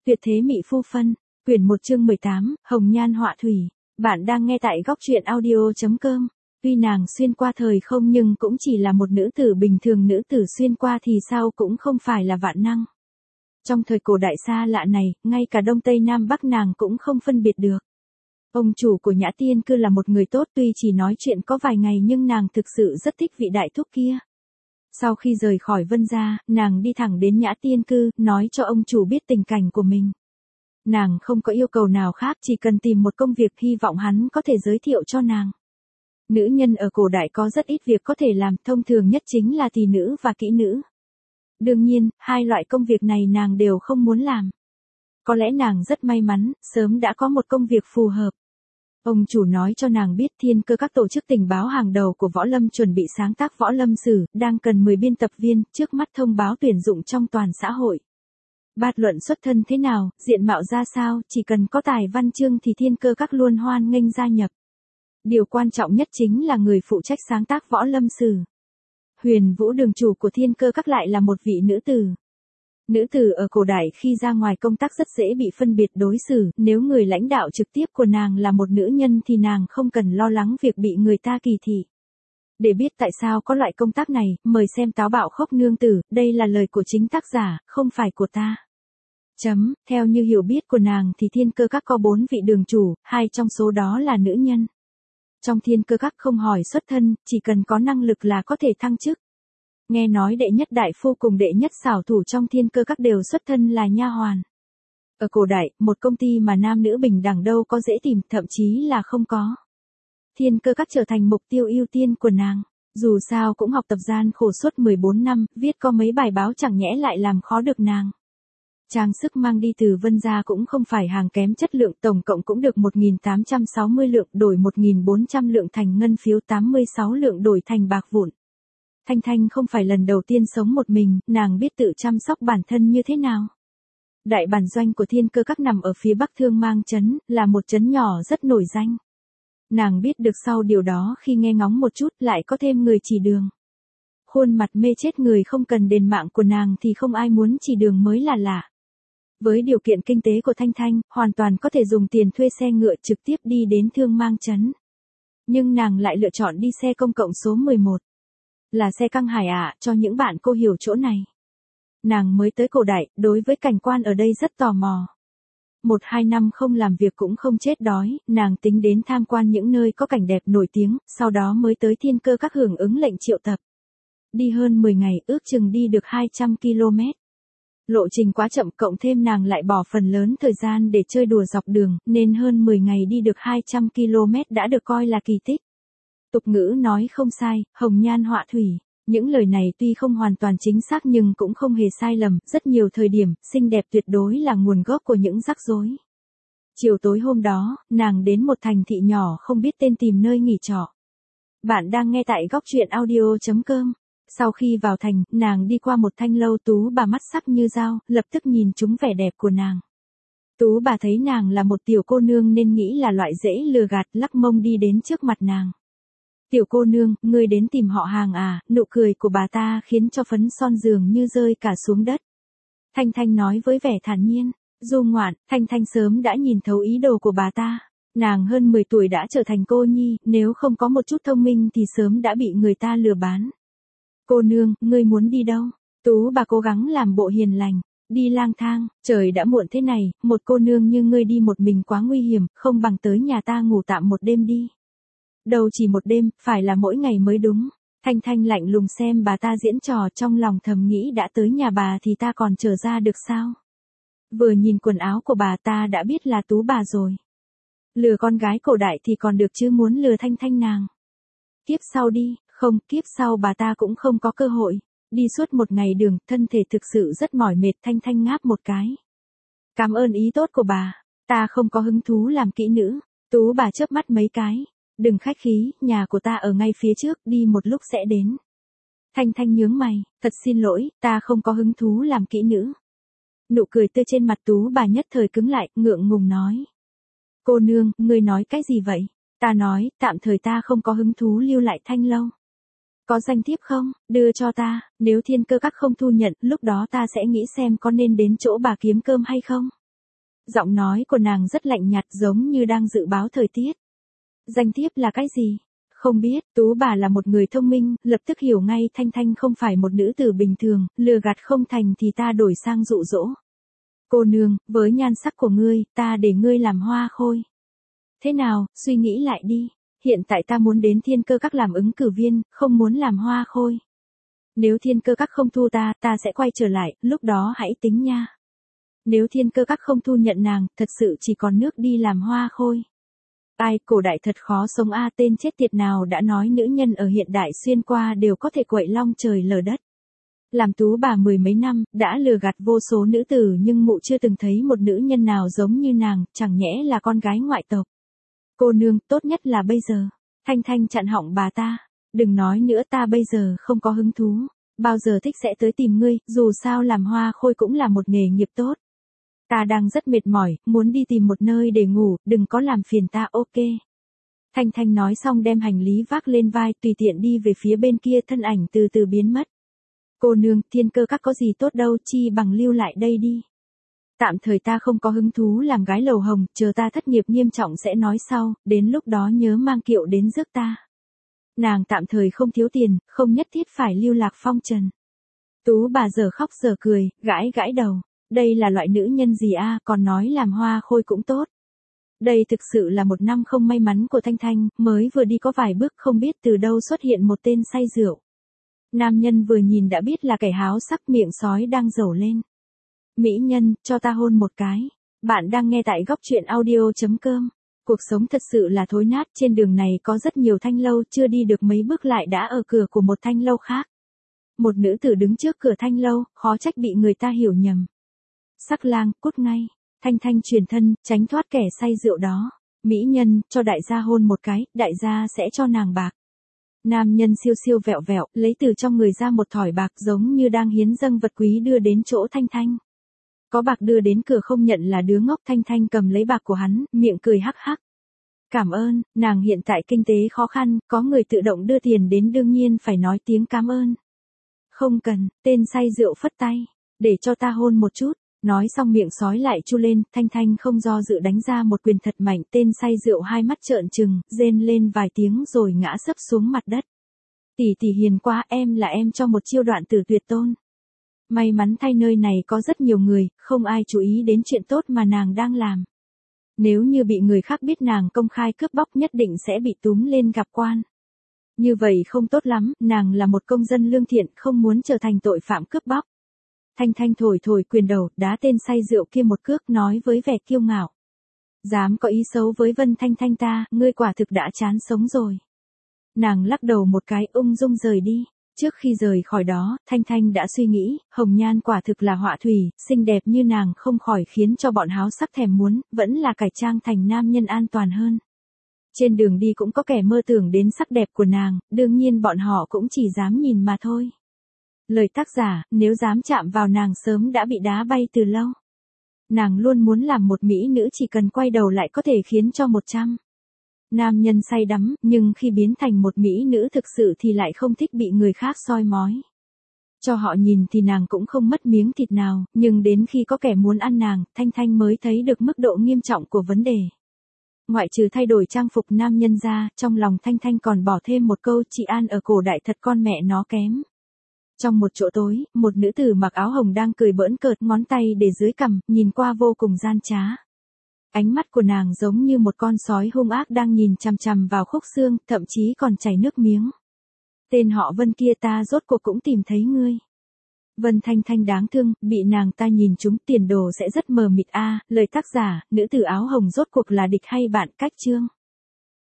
Tuyệt thế mỹ phu phân, quyển 1 chương 18, Hồng Nhan Họa Thủy. Bạn đang nghe tại góc truyện audio.com. Tuy nàng xuyên qua thời không nhưng cũng chỉ là một nữ tử bình thường, nữ tử xuyên qua thì sao cũng không phải là vạn năng. Trong thời cổ đại xa lạ này, ngay cả Đông Tây Nam Bắc nàng cũng không phân biệt được. Ông chủ của Nhã Tiên Cư là một người tốt, tuy chỉ nói chuyện có vài ngày nhưng nàng thực sự rất thích vị đại thúc kia. Sau khi rời khỏi Vân gia, nàng đi thẳng đến Nhã Tiên Cư, nói cho ông chủ biết tình cảnh của mình. Nàng không có yêu cầu nào khác, chỉ cần tìm một công việc hy vọng hắn có thể giới thiệu cho nàng. Nữ nhân ở cổ đại có rất ít việc có thể làm, thông thường nhất chính là tỳ nữ và kỹ nữ. Đương nhiên, hai loại công việc này nàng đều không muốn làm. Có lẽ nàng rất may mắn, sớm đã có một công việc phù hợp. Ông chủ nói cho nàng biết Thiên Cơ các tổ chức tình báo hàng đầu của Võ Lâm chuẩn bị sáng tác Võ Lâm sử, đang cần 10 biên tập viên, trước mắt thông báo tuyển dụng trong toàn xã hội. Bạt luận xuất thân thế nào, diện mạo ra sao, chỉ cần có tài văn chương thì Thiên Cơ các luôn hoan nghênh gia nhập. Điều quan trọng nhất chính là người phụ trách sáng tác Võ Lâm sử. Huyền Vũ đường chủ của Thiên Cơ các lại là một vị nữ tử. Nữ tử ở cổ đại khi ra ngoài công tác rất dễ bị phân biệt đối xử, nếu người lãnh đạo trực tiếp của nàng là một nữ nhân thì nàng không cần lo lắng việc bị người ta kỳ thị. Để biết tại sao có loại công tác này, mời xem Táo bạo khốc nương tử, đây là lời của chính tác giả, không phải của ta. Theo như hiểu biết của nàng thì Thiên Cơ các có 4 vị đường chủ, 2 trong số đó là nữ nhân. Trong Thiên Cơ các không hỏi xuất thân, chỉ cần có năng lực là có thể thăng chức. Nghe nói đệ nhất đại phu cùng đệ nhất xảo thủ trong Thiên Cơ các đều xuất thân là nha hoàn. Ở cổ đại, một công ty mà nam nữ bình đẳng đâu có dễ tìm, thậm chí là không có. Thiên Cơ các trở thành mục tiêu ưu tiên của nàng. Dù sao cũng học tập gian khổ suốt 14 năm, viết có mấy bài báo chẳng nhẽ lại làm khó được nàng. Trang sức mang đi từ Vân gia cũng không phải hàng kém chất lượng, tổng cộng cũng được 1.860 lượng, đổi 1.400 lượng thành ngân phiếu, 86 lượng đổi thành bạc vụn. Thanh Thanh không phải lần đầu tiên sống một mình, nàng biết tự chăm sóc bản thân như thế nào. Đại bản doanh của Thiên Cơ các nằm ở phía bắc Thương Mang trấn, là một trấn nhỏ rất nổi danh. Nàng biết được sau điều đó khi nghe ngóng một chút, lại có thêm người chỉ đường. Khuôn mặt mê chết người không cần đền mạng của nàng thì không ai muốn chỉ đường mới là lạ. Với điều kiện kinh tế của Thanh Thanh, hoàn toàn có thể dùng tiền thuê xe ngựa trực tiếp đi đến Thương Mang trấn. Nhưng nàng lại lựa chọn đi xe công cộng số 11. Là xe Căng Hải ạ, cho những bạn cô hiểu chỗ này. Nàng mới tới cổ đại, đối với cảnh quan ở đây rất tò mò. 1-2 năm không làm việc cũng không chết đói, nàng tính đến tham quan những nơi có cảnh đẹp nổi tiếng, sau đó mới tới Thiên Cơ các hưởng ứng lệnh triệu tập. Đi hơn 10 ngày, ước chừng đi được 200 km. Lộ trình quá chậm, cộng thêm nàng lại bỏ phần lớn thời gian để chơi đùa dọc đường, nên hơn 10 ngày đi được 200 km đã được coi là kỳ tích. Tục ngữ nói không sai, hồng nhan họa thủy. Những lời này tuy không hoàn toàn chính xác nhưng cũng không hề sai lầm, rất nhiều thời điểm, xinh đẹp tuyệt đối là nguồn gốc của những rắc rối. Chiều tối hôm đó, nàng đến một thành thị nhỏ không biết tên tìm nơi nghỉ trọ. Bạn đang nghe tại góc truyện audio.com. Sau khi vào thành, nàng đi qua một thanh lâu, Tú bà mắt sắc như dao, lập tức nhìn trúng vẻ đẹp của nàng. Tú bà thấy nàng là một tiểu cô nương nên nghĩ là loại dễ lừa gạt, lắc mông đi đến trước mặt nàng. Tiểu cô nương, ngươi đến tìm họ Hàng à? Nụ cười của bà ta khiến cho phấn son dường như rơi cả xuống đất. Thanh Thanh nói với vẻ thản nhiên. Du ngoạn, Thanh Thanh sớm đã nhìn thấu ý đồ của bà ta. Nàng hơn 10 tuổi đã trở thành cô nhi, nếu không có một chút thông minh thì sớm đã bị người ta lừa bán. Cô nương, ngươi muốn đi đâu? Tú bà cố gắng làm bộ hiền lành. Đi lang thang, trời đã muộn thế này, một cô nương như ngươi đi một mình quá nguy hiểm, không bằng tới nhà ta ngủ tạm một đêm đi. Đâu chỉ một đêm, phải là mỗi ngày mới đúng. Thanh Thanh lạnh lùng xem bà ta diễn trò, trong lòng thầm nghĩ đã tới nhà bà thì ta còn trở ra được sao? Vừa nhìn quần áo của bà ta đã biết là Tú bà rồi. Lừa con gái cổ đại thì còn được chứ muốn lừa Thanh Thanh nàng. Kiếp sau đi, không, kiếp sau bà ta cũng không có cơ hội. Đi suốt một ngày đường, thân thể thực sự rất mỏi mệt. Thanh Thanh ngáp một cái. Cảm ơn ý tốt của bà, ta không có hứng thú làm kỹ nữ. Tú bà chớp mắt mấy cái. Đừng khách khí, nhà của ta ở ngay phía trước, đi một lúc sẽ đến. Thanh Thanh nhướng mày, thật xin lỗi, ta không có hứng thú làm kỹ nữ. Nụ cười tươi trên mặt Tú bà nhất thời cứng lại, ngượng ngùng nói. Cô nương, ngươi nói cái gì vậy? Ta nói, tạm thời ta không có hứng thú lưu lại Thanh lâu. Có danh thiếp không? Đưa cho ta, nếu Thiên Cơ các không thu nhận, lúc đó ta sẽ nghĩ xem có nên đến chỗ bà kiếm cơm hay không. Giọng nói của nàng rất lạnh nhạt giống như đang dự báo thời tiết. Danh thiếp là cái gì? Không biết, Tú bà là một người thông minh, lập tức hiểu ngay Thanh Thanh không phải một nữ tử bình thường, lừa gạt không thành thì ta đổi sang dụ dỗ. Cô nương, với nhan sắc của ngươi, ta để ngươi làm hoa khôi. Thế nào, suy nghĩ lại đi, hiện tại ta muốn đến Thiên Cơ Các làm ứng cử viên, không muốn làm hoa khôi. Nếu Thiên Cơ Các không thu ta, ta sẽ quay trở lại, lúc đó hãy tính nha. Nếu Thiên Cơ Các không thu nhận nàng, thật sự chỉ còn nước đi làm hoa khôi. Ai, cổ đại thật khó sống a, tên chết tiệt nào đã nói nữ nhân ở hiện đại xuyên qua đều có thể quậy long trời lở đất. Làm Tú bà mười mấy năm, đã lừa gạt vô số nữ tử nhưng mụ chưa từng thấy một nữ nhân nào giống như nàng, chẳng nhẽ là con gái ngoại tộc. Cô nương, tốt nhất là bây giờ. Thanh Thanh chặn họng bà ta. Đừng nói nữa, ta bây giờ không có hứng thú. Bao giờ thích sẽ tới tìm ngươi, dù sao làm hoa khôi cũng là một nghề nghiệp tốt. Ta đang rất mệt mỏi, muốn đi tìm một nơi để ngủ, đừng có làm phiền ta, ok. Thanh Thanh nói xong đem hành lý vác lên vai, tùy tiện đi về phía bên kia, thân ảnh từ từ biến mất. Cô nương, Thiên Cơ Các có gì tốt đâu, chi bằng lưu lại đây đi. Tạm thời ta không có hứng thú làm gái lầu hồng, chờ ta thất nghiệp nghiêm trọng sẽ nói sau, đến lúc đó nhớ mang kiệu đến rước ta. Nàng tạm thời không thiếu tiền, không nhất thiết phải lưu lạc phong trần. Tú bà giờ khóc giờ cười, gãi gãi đầu. Đây là loại nữ nhân gì a, còn nói làm hoa khôi cũng tốt. Đây thực sự là một năm không may mắn của Thanh Thanh, mới vừa đi có vài bước không biết từ đâu xuất hiện một tên say rượu. Nam nhân vừa nhìn đã biết là kẻ háo sắc, miệng sói đang dầu lên. Mỹ nhân, cho ta hôn một cái. Bạn đang nghe tại góc truyện audio.com. Cuộc sống thật sự là thối nát, trên đường này có rất nhiều thanh lâu, chưa đi được mấy bước lại đã ở cửa của một thanh lâu khác. Một nữ tử đứng trước cửa thanh lâu, khó trách bị người ta hiểu nhầm. Sắc lang, cút ngay. Thanh Thanh chuyển thân, tránh thoát kẻ say rượu đó. Mỹ nhân, cho đại gia hôn một cái, đại gia sẽ cho nàng bạc. Nam nhân siêu siêu vẹo vẹo, lấy từ trong người ra một thỏi bạc giống như đang hiến dâng vật quý đưa đến chỗ Thanh Thanh. Có bạc đưa đến cửa không nhận là đứa ngốc. Thanh Thanh cầm lấy bạc của hắn, miệng cười hắc hắc. Cảm ơn, nàng hiện tại kinh tế khó khăn, có người tự động đưa tiền đến đương nhiên phải nói tiếng cảm ơn. Không cần, tên say rượu phất tay, để cho ta hôn một chút. Nói xong miệng sói lại chu lên, Thanh Thanh không do dự đánh ra một quyền thật mạnh, tên say rượu hai mắt trợn trừng, rên lên vài tiếng rồi ngã sấp xuống mặt đất. Tỷ tỷ hiền quá, em là em cho một chiêu đoạn tử tuyệt tôn. May mắn thay nơi này có rất nhiều người, không ai chú ý đến chuyện tốt mà nàng đang làm. Nếu như bị người khác biết nàng công khai cướp bóc nhất định sẽ bị túm lên gặp quan. Như vậy không tốt lắm, nàng là một công dân lương thiện, không muốn trở thành tội phạm cướp bóc. Thanh Thanh thổi thổi quyền đầu, đá tên say rượu kia một cước, nói với vẻ kiêu ngạo. Dám có ý xấu với Vân Thanh Thanh ta, ngươi quả thực đã chán sống rồi. Nàng lắc đầu một cái, ung dung rời đi. Trước khi rời khỏi đó, Thanh Thanh đã suy nghĩ, hồng nhan quả thực là họa thủy, xinh đẹp như nàng không khỏi khiến cho bọn háo sắc thèm muốn, vẫn là cải trang thành nam nhân an toàn hơn. Trên đường đi cũng có kẻ mơ tưởng đến sắc đẹp của nàng, đương nhiên bọn họ cũng chỉ dám nhìn mà thôi. Lời tác giả, nếu dám chạm vào nàng sớm đã bị đá bay từ lâu. Nàng luôn muốn làm một mỹ nữ, chỉ cần quay đầu lại có thể khiến cho 100 nam nhân say đắm, nhưng khi biến thành một mỹ nữ thực sự thì lại không thích bị người khác soi mói. Cho họ nhìn thì nàng cũng không mất miếng thịt nào, nhưng đến khi có kẻ muốn ăn nàng, Thanh Thanh mới thấy được mức độ nghiêm trọng của vấn đề. Ngoại trừ thay đổi trang phục nam nhân ra, trong lòng Thanh Thanh còn bỏ thêm một câu, chị An ở cổ đại thật con mẹ nó kém. Trong một chỗ tối, một nữ tử mặc áo hồng đang cười bỡn cợt, ngón tay để dưới cằm, nhìn qua vô cùng gian trá. Ánh mắt của nàng giống như một con sói hung ác đang nhìn chằm chằm vào khúc xương, thậm chí còn chảy nước miếng. Tên họ Vân kia, ta rốt cuộc cũng tìm thấy ngươi. Vân Thanh Thanh đáng thương, bị nàng ta nhìn trúng, tiền đồ sẽ rất mờ mịt a. Lời tác giả, nữ tử áo hồng rốt cuộc là địch hay bạn, cách chương.